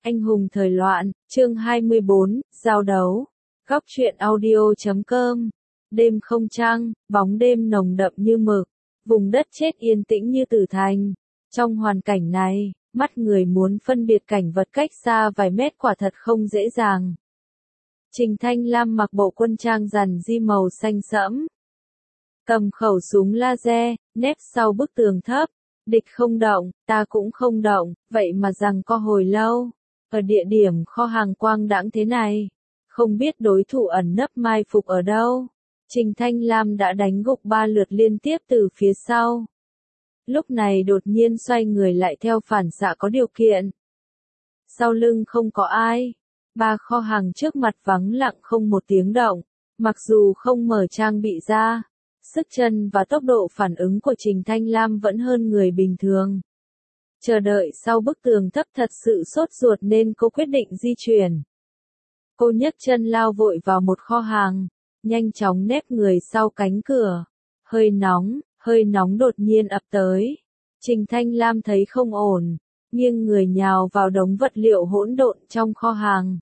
Anh hùng thời loạn, chương 24, giao đấu. Góc truyện audio.com. Đêm không trăng, bóng đêm nồng đậm như mực, vùng đất chết yên tĩnh như tử thành. Trong hoàn cảnh này, mắt người muốn phân biệt cảnh vật cách xa vài mét quả thật không dễ dàng. Trình Thanh Lam mặc bộ quân trang rằn di màu xanh sẫm, cầm khẩu súng laser, nép sau bức tường thấp. Địch không động, ta cũng không động, vậy mà rằng co hồi lâu. Ở địa điểm kho hàng quang đãng thế này, không biết đối thủ ẩn nấp mai phục ở đâu. Trình Thanh Lam đã đánh gục 3 lượt liên tiếp từ phía sau. Lúc này đột nhiên xoay người lại theo phản xạ có điều kiện. Sau lưng không có ai. 3 kho hàng trước mặt vắng lặng không một tiếng động. Mặc dù không mở trang bị ra, sức chân và tốc độ phản ứng của Trình Thanh Lam vẫn hơn người bình thường. Chờ đợi sau bức tường thấp thật sự sốt ruột nên cô quyết định di chuyển. Cô nhấc chân lao vội vào một kho hàng, nhanh chóng nép người sau cánh cửa. Hơi nóng đột nhiên ập tới. Trình Thanh Lam thấy không ổn, nghiêng người nhào vào đống vật liệu hỗn độn trong kho hàng.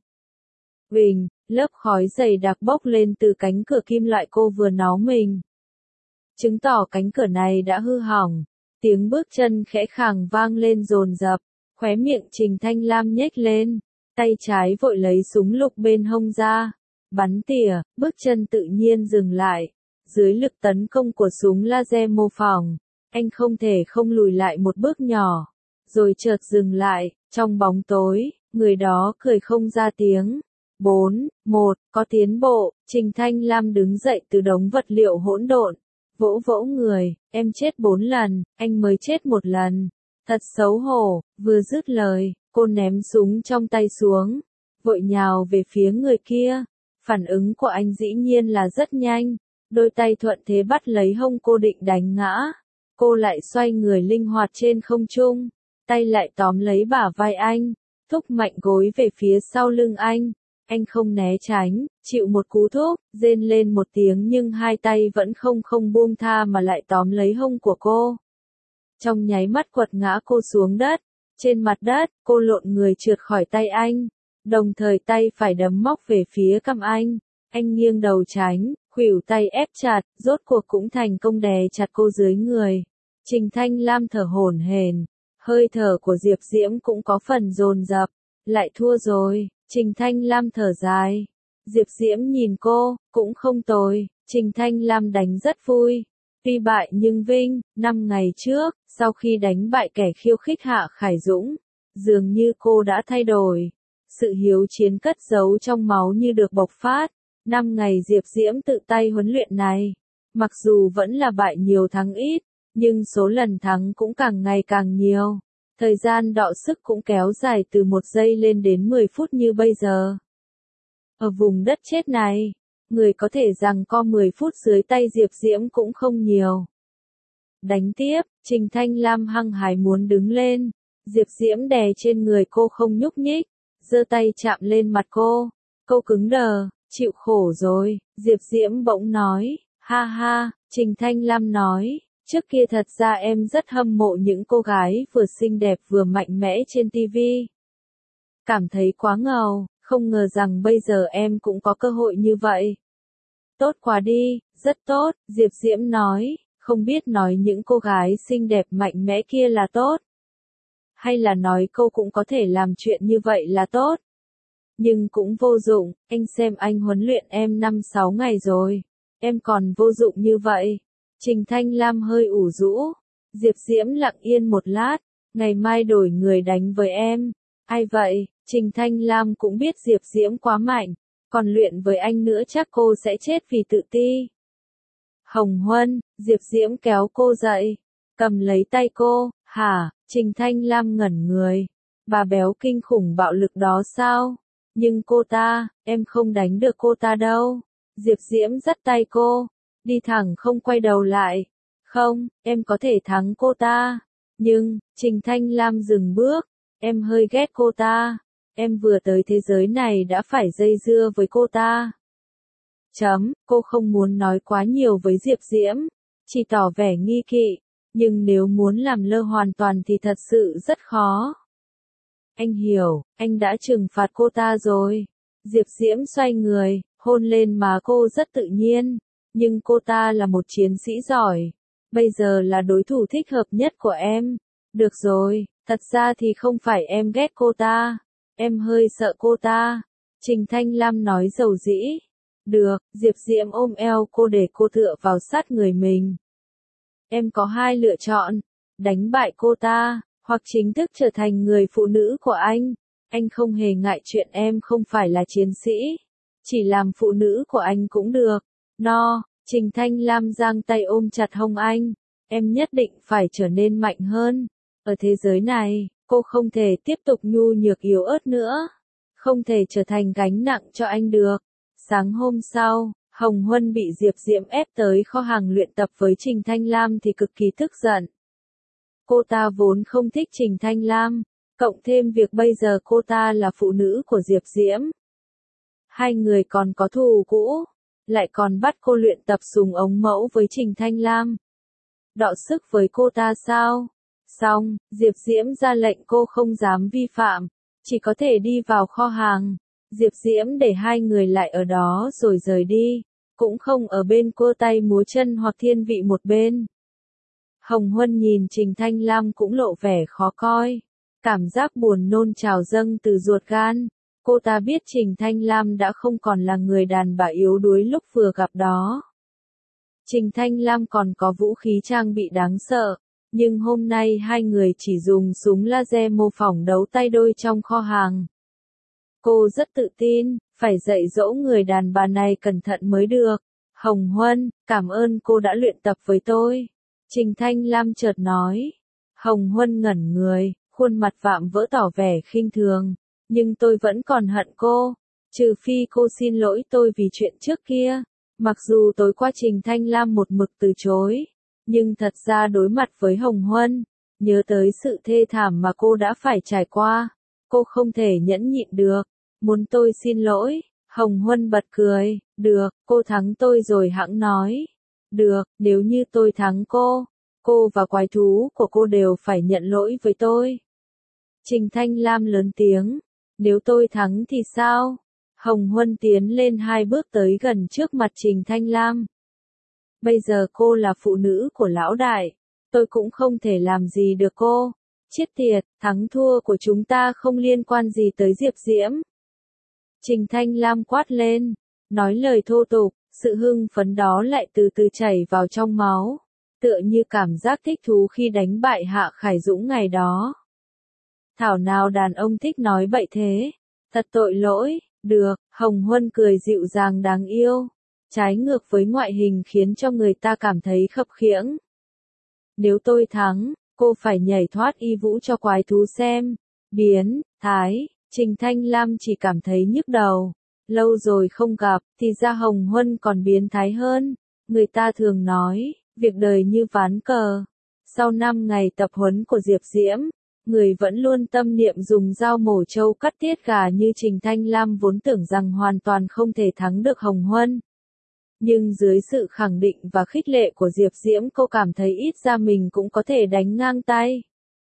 Bình, lớp khói dày đặc bốc lên từ cánh cửa kim loại cô vừa nó mình. Chứng tỏ cánh cửa này đã hư hỏng. Tiếng bước chân khẽ khàng vang lên dồn dập, khóe miệng Trình Thanh Lam nhếch lên, tay trái vội lấy súng lục bên hông ra, bắn tỉa, bước chân tự nhiên dừng lại. Dưới lực tấn công của súng laser mô phỏng, anh không thể không lùi lại một bước nhỏ, rồi chợt dừng lại, trong bóng tối, người đó cười không ra tiếng. 4, 1, có tiến bộ. Trình Thanh Lam đứng dậy từ đống vật liệu hỗn độn. Vỗ người, em chết 4 lần, anh mới chết 1 lần. Thật xấu hổ. Vừa dứt lời, cô ném súng trong tay xuống, vội nhào về phía người kia. Phản ứng của anh dĩ nhiên là rất nhanh, đôi tay thuận thế bắt lấy hông cô định đánh ngã. Cô lại xoay người linh hoạt trên không trung, tay lại tóm lấy bả vai anh, thúc mạnh gối về phía sau lưng anh. Anh không né tránh, chịu một cú thúc, rên lên một tiếng nhưng hai tay vẫn không buông tha mà lại tóm lấy hông của cô. Trong nháy mắt quật ngã cô xuống đất. Trên mặt đất, cô lộn người trượt khỏi tay anh, đồng thời tay phải đấm móc về phía cằm anh. Anh nghiêng đầu tránh, khuỷu tay ép chặt, rốt cuộc cũng thành công đè chặt cô dưới người. Trình Thanh Lam thở hổn hển, hơi thở của Diệp Diễm cũng có phần dồn dập. Lại thua rồi. Trình Thanh Lam thở dài. Diệp Diễm nhìn cô, cũng không tồi. Trình Thanh Lam đánh rất vui. Tuy bại nhưng vinh. 5 ngày trước, sau khi đánh bại kẻ khiêu khích Hạ Khải Dũng, dường như cô đã thay đổi. Sự hiếu chiến cất giấu trong máu như được bộc phát. 5 ngày Diệp Diễm tự tay huấn luyện này, mặc dù vẫn là bại nhiều thắng ít, nhưng số lần thắng cũng càng ngày càng nhiều. Thời gian đọ sức cũng kéo dài từ 1 giây lên đến 10 phút như bây giờ. Ở vùng đất chết này, người có thể giằng co 10 phút dưới tay Diệp Diễm cũng không nhiều. Đánh tiếp, Trình Thanh Lam hăng hái muốn đứng lên. Diệp Diễm đè trên người cô không nhúc nhích, giơ tay chạm lên mặt cô. Cô cứng đờ, chịu khổ rồi. Diệp Diễm bỗng nói, ha ha. Trình Thanh Lam nói, trước kia thật ra em rất hâm mộ những cô gái vừa xinh đẹp vừa mạnh mẽ trên TV. Cảm thấy quá ngầu, không ngờ rằng bây giờ em cũng có cơ hội như vậy. Tốt quá đi, rất tốt. Diệp Diễm nói, không biết nói những cô gái xinh đẹp mạnh mẽ kia là tốt, hay là nói cô cũng có thể làm chuyện như vậy là tốt. Nhưng cũng vô dụng, anh xem anh huấn luyện em 5-6 ngày rồi, em còn vô dụng như vậy. Trình Thanh Lam hơi ủ rũ. Diệp Diễm lặng yên một lát, ngày mai đổi người đánh với em. Ai vậy? Trình Thanh Lam cũng biết Diệp Diễm quá mạnh, còn luyện với anh nữa chắc cô sẽ chết vì tự ti. Hồng Huân. Diệp Diễm kéo cô dậy, cầm lấy tay cô. Hả? Trình Thanh Lam ngẩn người. Bà béo kinh khủng bạo lực đó sao? Nhưng cô ta, em không đánh được cô ta đâu. Diệp Diễm dắt tay cô, đi thẳng không quay đầu lại. Không, em có thể thắng cô ta. Nhưng, Trình Thanh Lam dừng bước, em hơi ghét cô ta. Em vừa tới thế giới này đã phải dây dưa với cô ta. Cô không muốn nói quá nhiều với Diệp Diễm, chỉ tỏ vẻ nghi kỵ. Nhưng nếu muốn làm lơ hoàn toàn thì thật sự rất khó. Anh hiểu, anh đã trừng phạt cô ta rồi. Diệp Diễm xoay người, hôn lên má cô rất tự nhiên. Nhưng cô ta là một chiến sĩ giỏi. Bây giờ là đối thủ thích hợp nhất của em. Được rồi, thật ra thì không phải em ghét cô ta. Em hơi sợ cô ta. Trình Thanh Lam nói dầu dĩ. Được, Diệp Diễm ôm eo cô để cô tựa vào sát người mình. Em có hai lựa chọn. Đánh bại cô ta, hoặc chính thức trở thành người phụ nữ của anh. Anh không hề ngại chuyện em không phải là chiến sĩ. Chỉ làm phụ nữ của anh cũng được. No, Trình Thanh Lam giang tay ôm chặt hông anh. Em nhất định phải trở nên mạnh hơn. Ở thế giới này, cô không thể tiếp tục nhu nhược yếu ớt nữa. Không thể trở thành gánh nặng cho anh được. Sáng hôm sau, Hồng Huân bị Diệp Diễm ép tới kho hàng luyện tập với Trình Thanh Lam thì cực kỳ tức giận. Cô ta vốn không thích Trình Thanh Lam, cộng thêm việc bây giờ cô ta là phụ nữ của Diệp Diễm. Hai người còn có thù cũ, lại còn bắt cô luyện tập súng ống mẫu với Trình Thanh Lam. Đọ sức với cô ta sao? Xong, Diệp Diễm ra lệnh cô không dám vi phạm, chỉ có thể đi vào kho hàng. Diệp Diễm để hai người lại ở đó rồi rời đi, cũng không ở bên cô tay múa chân hoặc thiên vị một bên. Hồng Huân nhìn Trình Thanh Lam cũng lộ vẻ khó coi, cảm giác buồn nôn trào dâng từ ruột gan. Cô ta biết Trình Thanh Lam đã không còn là người đàn bà yếu đuối lúc vừa gặp đó. Trình Thanh Lam còn có vũ khí trang bị đáng sợ, nhưng hôm nay hai người chỉ dùng súng laser mô phỏng đấu tay đôi trong kho hàng. Cô rất tự tin, phải dạy dỗ người đàn bà này cẩn thận mới được. Hồng Huân, cảm ơn cô đã luyện tập với tôi. Trình Thanh Lam chợt nói. Hồng Huân ngẩn người, khuôn mặt vạm vỡ tỏ vẻ khinh thường. Nhưng tôi vẫn còn hận cô. Trừ phi cô xin lỗi tôi vì chuyện trước kia. Mặc dù tối qua Trình Thanh Lam một mực từ chối. Nhưng thật ra đối mặt với Hồng Huân, nhớ tới sự thê thảm mà cô đã phải trải qua. Cô không thể nhẫn nhịn được. Muốn tôi xin lỗi? Hồng Huân bật cười. Được, cô thắng tôi rồi hẵng nói. Được, nếu như tôi thắng cô và quái thú của cô đều phải nhận lỗi với tôi. Trình Thanh Lam lớn tiếng. Nếu tôi thắng thì sao? Hồng Huân tiến lên hai bước tới gần trước mặt Trình Thanh Lam. Bây giờ cô là phụ nữ của lão đại. Tôi cũng không thể làm gì được cô. Chết tiệt, thắng thua của chúng ta không liên quan gì tới Diệp Diễm. Trình Thanh Lam quát lên, nói lời thô tục, sự hưng phấn đó lại từ từ chảy vào trong máu, tựa như cảm giác thích thú khi đánh bại Hạ Khải Dũng ngày đó. Thảo nào đàn ông thích nói bậy thế, thật tội lỗi. Được, Hồng Huân cười dịu dàng đáng yêu, trái ngược với ngoại hình khiến cho người ta cảm thấy khập khiễng. Nếu tôi thắng, cô phải nhảy thoát y vũ cho quái thú xem. Biến thái. Trình Thanh Lam chỉ cảm thấy nhức đầu. Lâu rồi không gặp, thì ra Hồng Huân còn biến thái hơn. Người ta thường nói, việc đời như ván cờ. Sau 5 ngày tập huấn của Diệp Diễm, người vẫn luôn tâm niệm dùng dao mổ trâu cắt tiết gà như Trình Thanh Lam vốn tưởng rằng hoàn toàn không thể thắng được Hồng Huân. Nhưng dưới sự khẳng định và khích lệ của Diệp Diễm, cô cảm thấy ít ra mình cũng có thể đánh ngang tay.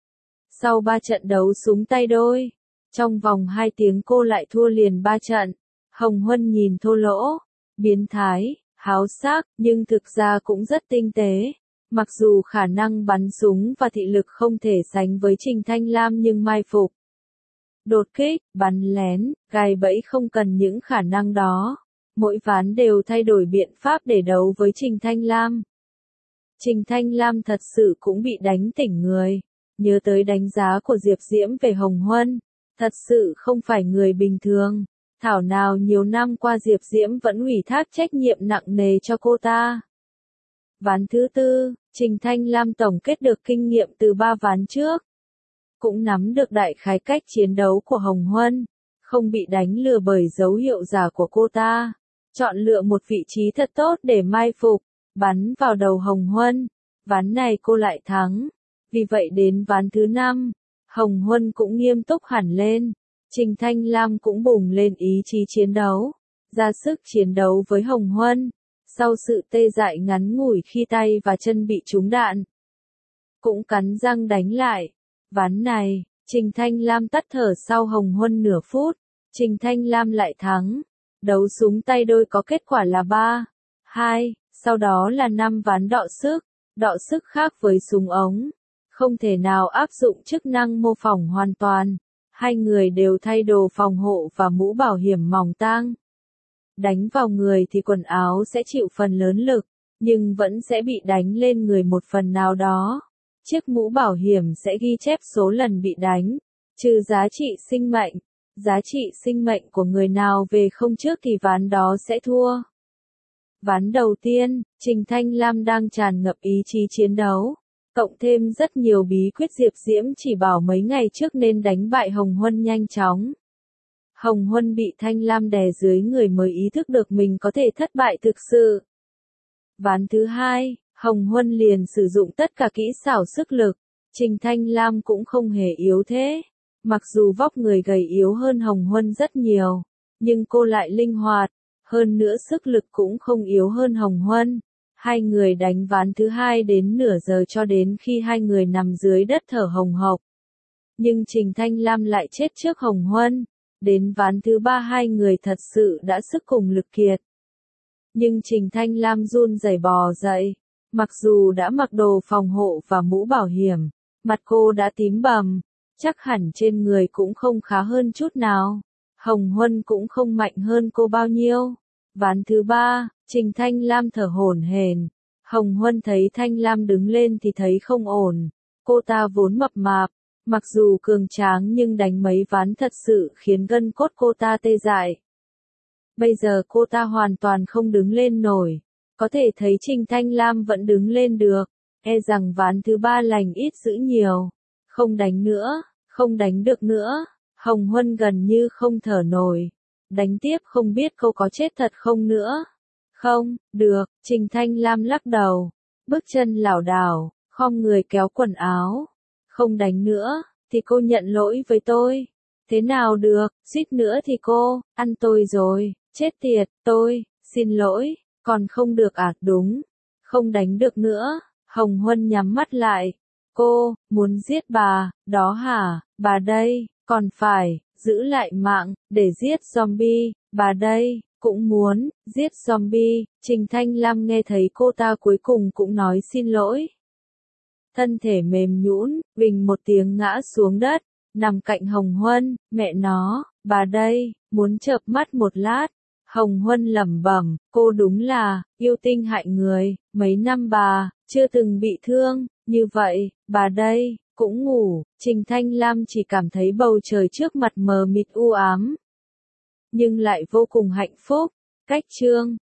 Sau 3 trận đấu súng tay đôi, trong vòng 2 tiếng cô lại thua liền 3 trận. Hồng Huân nhìn thô lỗ, biến thái, háo sắc, nhưng thực ra cũng rất tinh tế. Mặc dù khả năng bắn súng và thị lực không thể sánh với Trình Thanh Lam nhưng mai phục, đột kích, bắn lén, gài bẫy không cần những khả năng đó. Mỗi ván đều thay đổi biện pháp để đấu với Trình Thanh Lam. Trình Thanh Lam thật sự cũng bị đánh tỉnh người. Nhớ tới đánh giá của Diệp Diễm về Hồng Huân. Thật sự không phải người bình thường. Thảo nào nhiều năm qua Diệp Diễm vẫn ủy thác trách nhiệm nặng nề cho cô ta. Ván thứ 4, Trình Thanh Lam tổng kết được kinh nghiệm từ 3 ván trước. Cũng nắm được đại khái cách chiến đấu của Hồng Huân. Không bị đánh lừa bởi dấu hiệu giả của cô ta. Chọn lựa một vị trí thật tốt để mai phục, bắn vào đầu Hồng Huân. Ván này cô lại thắng. Vì vậy đến ván thứ 5, Hồng Huân cũng nghiêm túc hẳn lên. Trình Thanh Lam cũng bùng lên ý chí chiến đấu, ra sức chiến đấu với Hồng Huân. Sau sự tê dại ngắn ngủi khi tay và chân bị trúng đạn, cũng cắn răng đánh lại. Ván này, Trình Thanh Lam tắt thở sau Hồng Huân nửa phút, Trình Thanh Lam lại thắng. Đấu súng tay đôi có kết quả là 3-2, sau đó là 5 ván đọ sức khác với súng ống. Không thể nào áp dụng chức năng mô phỏng hoàn toàn. Hai người đều thay đồ phòng hộ và mũ bảo hiểm mỏng tang. Đánh vào người thì quần áo sẽ chịu phần lớn lực, nhưng vẫn sẽ bị đánh lên người một phần nào đó. Chiếc mũ bảo hiểm sẽ ghi chép số lần bị đánh, trừ giá trị sinh mệnh. Giá trị sinh mệnh của người nào về không trước thì ván đó sẽ thua. Ván đầu tiên, Trình Thanh Lam đang tràn ngập ý chí chiến đấu. Cộng thêm rất nhiều bí quyết Diệp Diễm chỉ bảo mấy ngày trước nên đánh bại Hồng Huân nhanh chóng. Hồng Huân bị Thanh Lam đè dưới người mới ý thức được mình có thể thất bại thực sự. Ván thứ hai, Hồng Huân liền sử dụng tất cả kỹ xảo sức lực. Trình Thanh Lam cũng không hề yếu thế. Mặc dù vóc người gầy yếu hơn Hồng Huân rất nhiều, nhưng cô lại linh hoạt, hơn nữa sức lực cũng không yếu hơn Hồng Huân. Hai người đánh ván thứ hai đến nửa giờ cho đến khi hai người nằm dưới đất thở hồng hộc. Nhưng Trình Thanh Lam lại chết trước Hồng Huân. Đến ván thứ ba hai người thật sự đã sức cùng lực kiệt. Nhưng Trình Thanh Lam run rẩy bò dậy. Mặc dù đã mặc đồ phòng hộ và mũ bảo hiểm, mặt cô đã tím bầm. Chắc hẳn trên người cũng không khá hơn chút nào. Hồng Huân cũng không mạnh hơn cô bao nhiêu. Ván thứ ba, Trình Thanh Lam thở hổn hển. Hồng Huân thấy Thanh Lam đứng lên thì thấy không ổn. Cô ta vốn mập mạp, mặc dù cường tráng nhưng đánh mấy ván thật sự khiến gân cốt cô ta tê dại. Bây giờ cô ta hoàn toàn không đứng lên nổi. Có thể thấy Trình Thanh Lam vẫn đứng lên được. E rằng ván thứ ba lành ít dữ nhiều. Không đánh nữa, không đánh được nữa. Hồng Huân gần như không thở nổi. Đánh tiếp không biết cô có chết thật không nữa. Không, được, Trình Thanh Lam lắc đầu. Bước chân lảo đảo, khom người kéo quần áo. Không đánh nữa, thì cô nhận lỗi với tôi. Thế nào được, suýt nữa thì cô, ăn tôi rồi, chết tiệt, tôi, xin lỗi, còn không được à, đúng. Không đánh được nữa, Hồng Huân nhắm mắt lại. Cô, muốn giết bà, đó hả, bà đây, còn phải, giữ lại mạng, để giết zombie, bà đây, cũng muốn, giết zombie. Trình Thanh Lam nghe thấy cô ta cuối cùng cũng nói xin lỗi. Thân thể mềm nhũn, bình một tiếng ngã xuống đất, nằm cạnh Hồng Huân, mẹ nó, bà đây, muốn chợp mắt một lát. Hồng Huân lẩm bẩm, cô đúng là, yêu tinh hại người, mấy năm bà, chưa từng bị thương, như vậy, bà đây, cũng ngủ. Trình Thanh Lam chỉ cảm thấy bầu trời trước mặt mờ mịt u ám, nhưng lại vô cùng hạnh phúc. Cách chương